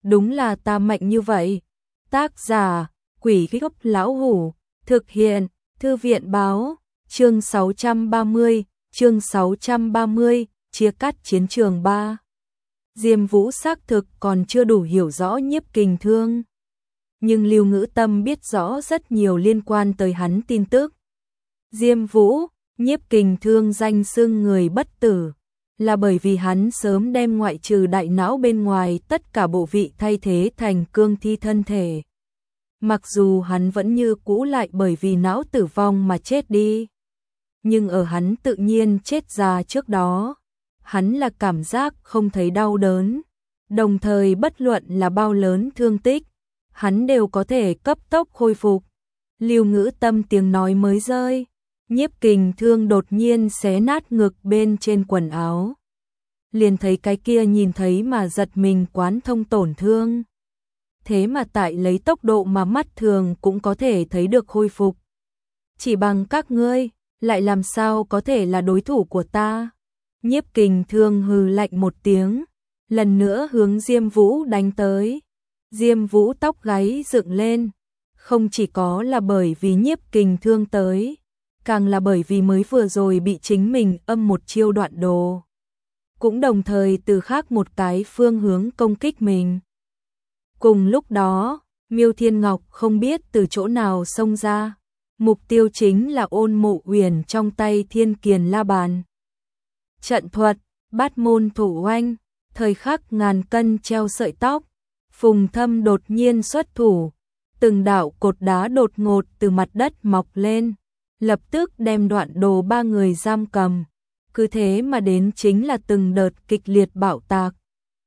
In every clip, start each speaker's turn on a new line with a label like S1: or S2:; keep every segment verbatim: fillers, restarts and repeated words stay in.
S1: đúng là ta mạnh như vậy. Tác giả, Quỷ Gốc Lão Hủ, thực hiện, Thư viện Báo, chương sáu trăm ba mươi, chương sáu trăm ba mươi, chia cắt chiến trường ba. Diêm Vũ xác thực còn chưa đủ hiểu rõ Nhiếp Kình Thương, nhưng Lưu Ngữ Tâm biết rõ rất nhiều liên quan tới hắn tin tức. Diêm Vũ, Nhiếp Kình Thương danh xưng người bất tử, là bởi vì hắn sớm đem ngoại trừ đại não bên ngoài tất cả bộ vị thay thế thành cương thi thân thể. Mặc dù hắn vẫn như cũ lại bởi vì não tử vong mà chết đi, nhưng ở hắn tự nhiên chết ra trước đó, hắn là cảm giác không thấy đau đớn, đồng thời bất luận là bao lớn thương tích, hắn đều có thể cấp tốc khôi phục. Lưu Ngữ Tâm tiếng nói mới rơi, Nhiếp Kình Thương đột nhiên xé nát ngực bên trên quần áo. Liền thấy cái kia nhìn thấy mà giật mình quán thông tổn thương. Thế mà tại lấy tốc độ mà mắt thường cũng có thể thấy được khôi phục. Chỉ bằng các ngươi, lại làm sao có thể là đối thủ của ta? Nhiếp Kình Thương hừ lạnh một tiếng, lần nữa hướng Diêm Vũ đánh tới. Diêm Vũ tóc gáy dựng lên, không chỉ có là bởi vì Nhiếp Kình Thương tới, càng là bởi vì mới vừa rồi bị chính mình âm một chiêu đoạn đồ, cũng đồng thời từ khác một cái phương hướng công kích mình. Cùng lúc đó, Miêu Thiên Ngọc không biết từ chỗ nào xông ra, mục tiêu chính là Ôn Mộ Uyển trong tay Thiên Kiền La Bàn. Trận thuật, Bát Môn Thủ Oanh, thời khắc ngàn cân treo sợi tóc, Phùng Thâm đột nhiên xuất thủ, từng đạo cột đá đột ngột từ mặt đất mọc lên, lập tức đem Đoạn Đồ ba người giam cầm. Cứ thế mà đến chính là từng đợt kịch liệt bạo tạc.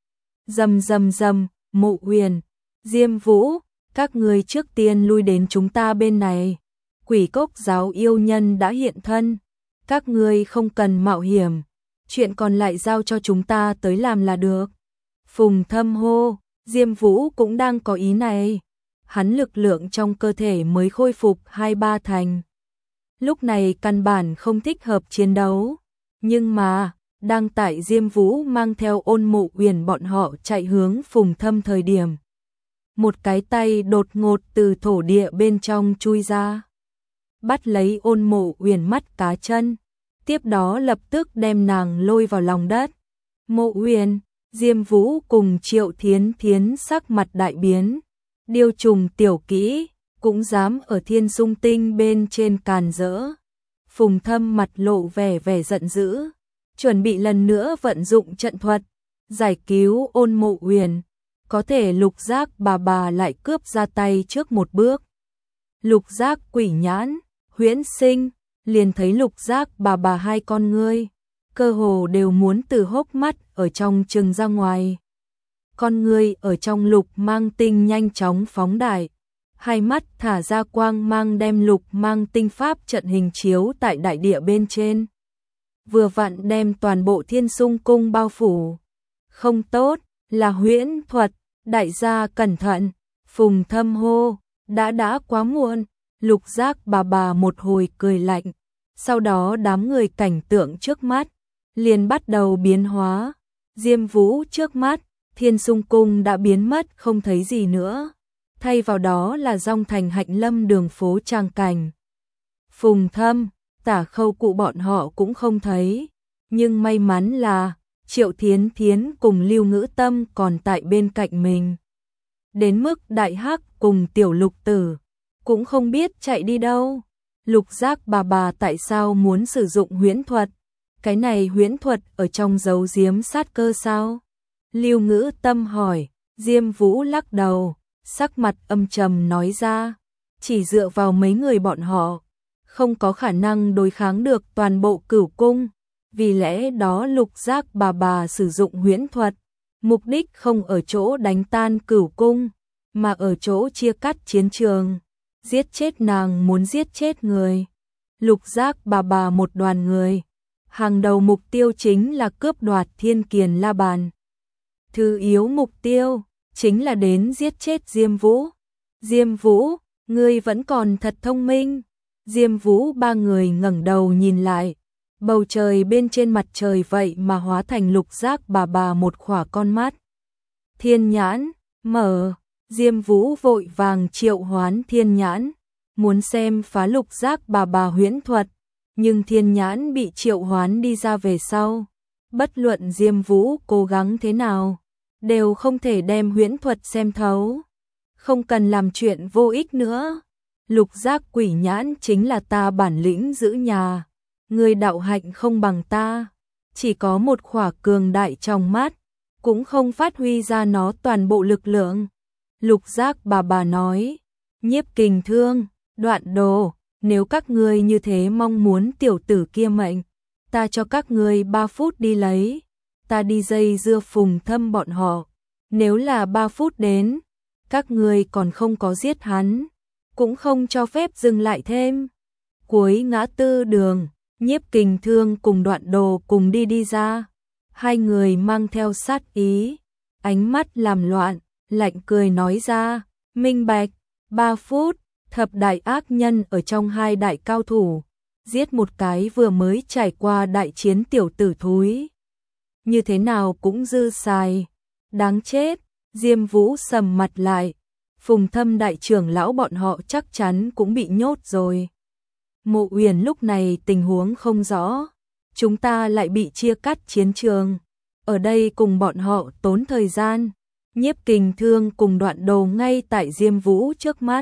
S1: Rầm rầm rầm, Mộ Uyển, Diêm Vũ, các người trước tiên lui đến chúng ta bên này. Quỷ Cốc giáo yêu nhân đã hiện thân, các ngươi không cần mạo hiểm, chuyện còn lại giao cho chúng ta tới làm là được. Phùng Thâm hô, Diêm Vũ cũng đang có ý này. Hắn lực lượng trong cơ thể mới khôi phục hai ba thành. Lúc này căn bản không thích hợp chiến đấu. Nhưng mà, đang tại Diêm Vũ mang theo Ôn Mộ Uyển bọn họ chạy hướng Phùng Thâm thời điểm. Một cái tay đột ngột từ thổ địa bên trong chui ra. Bắt lấy Ôn Mộ Uyển mắt cá chân. Tiếp đó lập tức đem nàng lôi vào lòng đất. Mộ Uyển, Diêm Vũ cùng Triệu Thiến Thiến sắc mặt đại biến. Điêu trùng tiểu kỹ, cũng dám ở Thiên Sung Tinh bên trên càn rỡ. Phùng Thâm mặt lộ vẻ vẻ giận dữ, chuẩn bị lần nữa vận dụng trận thuật, giải cứu Ôn Mộ Uyển. Có thể Lục Giác bà bà lại cướp ra tay trước một bước. Lục Giác quỷ nhãn, huyễn sinh, liền thấy Lục Giác bà bà hai con ngươi, cơ hồ đều muốn từ hốc mắt ở trong trừng ra ngoài. Con ngươi ở trong lục mang tinh nhanh chóng phóng đại, hai mắt thả ra quang mang đem lục mang tinh pháp trận hình chiếu tại đại địa bên trên. Vừa vặn đem toàn bộ Thiên Sung Cung bao phủ. Không tốt, là huyễn thuật, đại gia cẩn thận. Phùng Thâm hô, đã đã quá muộn. Lục Giác bà bà một hồi cười lạnh, sau đó đám người cảnh tượng trước mắt liền bắt đầu biến hóa. Diêm Vũ trước mắt, Thiên Sung Cung đã biến mất không thấy gì nữa, thay vào đó là Dong Thành Hạnh Lâm đường phố trang cảnh. Phùng Thâm, Tả Khâu Cụ bọn họ cũng không thấy, nhưng may mắn là Triệu Thiến Thiến cùng Lưu Ngữ Tâm còn tại bên cạnh mình. Đến mức Đại Hắc cùng Tiểu Lục Tử cũng không biết chạy đi đâu. Lục Giác bà bà tại sao muốn sử dụng huyễn thuật? Cái này huyễn thuật ở trong giấu giếm sát cơ sao? Lưu Ngữ Tâm hỏi. Diêm Vũ lắc đầu, sắc mặt âm trầm nói ra, chỉ dựa vào mấy người bọn họ, không có khả năng đối kháng được toàn bộ Cửu Cung. Vì lẽ đó Lục Giác bà bà sử dụng huyễn thuật, mục đích không ở chỗ đánh tan Cửu Cung, mà ở chỗ chia cắt chiến trường, giết chết nàng muốn giết chết người. Lục Giác bà bà một đoàn người, hàng đầu mục tiêu chính là cướp đoạt Thiên Kiền La Bàn. Thứ yếu mục tiêu chính là đến giết chết Diêm Vũ. Diêm Vũ, ngươi vẫn còn thật thông minh. Diêm Vũ ba người ngẩng đầu nhìn lại, bầu trời bên trên mặt trời vậy mà hóa thành Lục Giác bà bà một khỏa con mắt. Thiên nhãn, mở. Diêm Vũ vội vàng triệu hoán Thiên Nhãn, muốn xem phá lục giác bà bà huyễn thuật, nhưng Thiên Nhãn bị triệu hoán đi ra về sau. Bất luận Diêm Vũ cố gắng thế nào, đều không thể đem huyễn thuật xem thấu. Không cần làm chuyện vô ích nữa. Lục giác quỷ nhãn chính là ta bản lĩnh giữ nhà. Người đạo hạnh không bằng ta, chỉ có một khỏa cường đại trong mắt, cũng không phát huy ra nó toàn bộ lực lượng. Lục giác bà bà nói, Nhiếp Kình Thương, Đoạn Đồ, nếu các ngươi như thế mong muốn tiểu tử kia mệnh, ta cho các ngươi ba phút đi lấy, ta đi dây dưa Phùng Thâm bọn họ. Nếu là ba phút đến, các ngươi còn không có giết hắn, cũng không cho phép dừng lại thêm. Cuối ngã tư đường, Nhiếp Kình Thương cùng Đoạn Đồ cùng đi đi ra. Hai người mang theo sát ý, ánh mắt làm loạn, lạnh cười nói ra, minh bạch, ba phút, thập đại ác nhân ở trong hai đại cao thủ, giết một cái vừa mới trải qua đại chiến tiểu tử thúi. Như thế nào cũng dư xài, đáng chết. Diêm Vũ sầm mặt lại, Phùng Thâm đại trưởng lão bọn họ chắc chắn cũng bị nhốt rồi. Mộ Uyển lúc này tình huống không rõ, chúng ta lại bị chia cắt chiến trường, ở đây cùng bọn họ tốn thời gian. Nhiếp Kình Thương cùng Đoạn Đồ ngay tại Diêm Vũ trước mắt.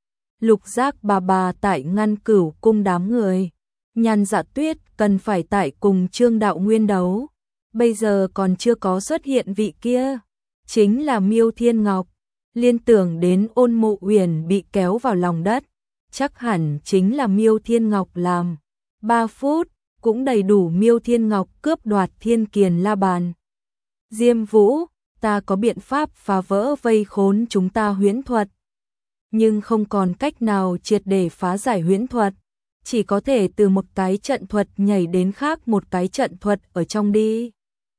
S1: Lục giác bà bà tại Ngăn Cửu cung đám người. Nhan Dạ Tuyết cần phải tại cùng Trương Đạo Nguyên đấu, bây giờ còn chưa có xuất hiện vị kia, chính là Miêu Thiên Ngọc. Liên tưởng đến Ôn Mộ Uyển bị kéo vào lòng đất, chắc hẳn chính là Miêu Thiên Ngọc làm. Ba phút, cũng đầy đủ Miêu Thiên Ngọc cướp đoạt Thiên Kiền La Bàn. Diêm Vũ, ta có biện pháp phá vỡ vây khốn chúng ta huyễn thuật, nhưng không còn cách nào triệt để phá giải huyễn thuật, chỉ có thể từ một cái trận thuật nhảy đến khác một cái trận thuật ở trong đi.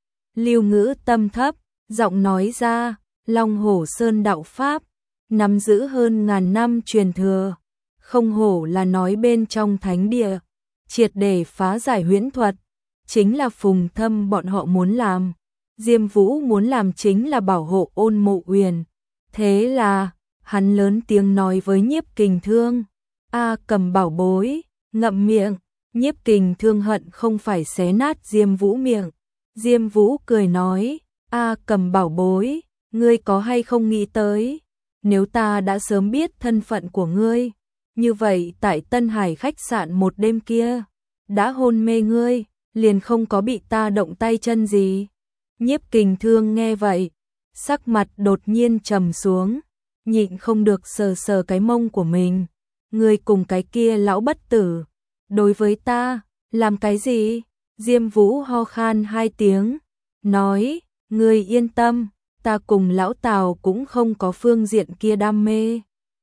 S1: Lưu Ngữ tâm thấp, giọng nói ra, Long Hổ Sơn đạo pháp, nắm giữ hơn ngàn năm truyền thừa, không hổ là nói bên trong thánh địa, triệt để phá giải huyễn thuật, chính là Phùng Thâm bọn họ muốn làm. Diêm Vũ muốn làm chính là bảo hộ Ôn Mộ Uyển. Thế là, hắn lớn tiếng nói với Nhiếp Kình Thương, a Cầm bảo bối, ngậm miệng. Nhiếp Kình Thương hận không phải xé nát Diêm Vũ miệng. Diêm Vũ cười nói, a Cầm bảo bối, ngươi có hay không nghĩ tới, nếu ta đã sớm biết thân phận của ngươi, như vậy tại Tân Hải khách sạn một đêm kia, đã hôn mê ngươi, liền không có bị ta động tay chân gì. Nhiếp Kình Thương nghe vậy, sắc mặt đột nhiên trầm xuống, nhịn không được sờ sờ cái mông của mình. Ngươi cùng cái kia lão bất tử, đối với ta, làm cái gì? Diêm Vũ ho khan hai tiếng, nói, ngươi yên tâm, ta cùng lão Tào cũng không có phương diện kia đam mê.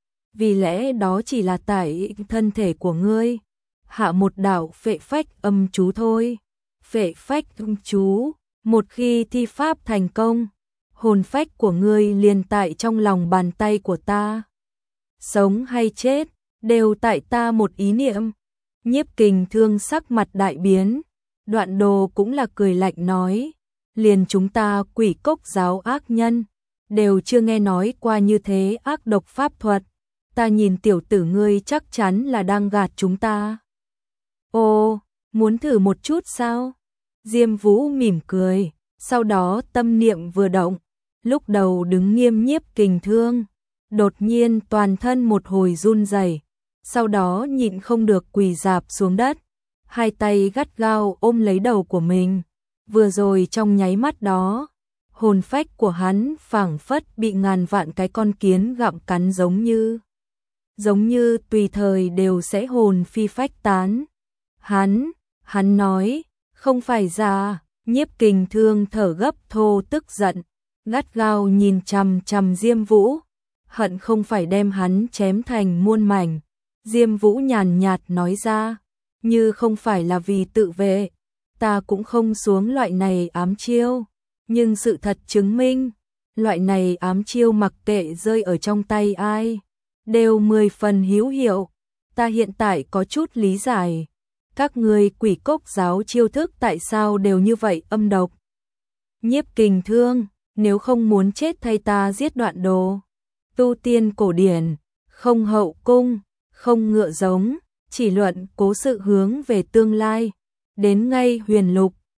S1: Vì lẽ đó chỉ là tại thân thể của ngươi, hạ một đạo phệ phách âm chú thôi. Phệ phách âm chú, một khi thi pháp thành công, hồn phách của ngươi liền tại trong lòng bàn tay của ta. Sống hay chết, đều tại ta một ý niệm. Nhiếp Kình Thương sắc mặt đại biến, Đoạn Đồ cũng là cười lạnh nói, liền chúng ta Quỷ Cốc giáo ác nhân, đều chưa nghe nói qua như thế ác độc pháp thuật. Ta nhìn tiểu tử ngươi chắc chắn là đang gạt chúng ta. Ồ, muốn thử một chút sao? Diêm Vũ mỉm cười, sau đó tâm niệm vừa động, lúc đầu đứng nghiêm Nhiếp Kình Thương, đột nhiên toàn thân một hồi run rẩy, sau đó nhịn không được quỳ rạp xuống đất, hai tay gắt gao ôm lấy đầu của mình. Vừa rồi trong nháy mắt đó, hồn phách của hắn phảng phất bị ngàn vạn cái con kiến gặm cắn giống như giống như tùy thời đều sẽ hồn phi phách tán. Hắn, hắn nói, không phải già. Nhiếp Kình Thương thở gấp thô tức giận, gắt gao nhìn chằm chằm Diêm Vũ, hận không phải đem hắn chém thành muôn mảnh. Diêm Vũ nhàn nhạt nói ra, như không phải là vì tự vệ, ta cũng không xuống loại này ám chiêu, nhưng sự thật chứng minh, loại này ám chiêu mặc kệ rơi ở trong tay ai, đều mười phần hữu hiệu. Ta hiện tại có chút lý giải, các ngươi Quỷ Cốc giáo chiêu thức tại sao đều như vậy âm độc. Nhiếp Kình Thương, nếu không muốn chết thay ta giết Đoạn Đồ. Tu tiên cổ điển, không hậu cung, không ngựa giống, chỉ luận cố sự hướng về tương lai. Đến ngay huyền lục,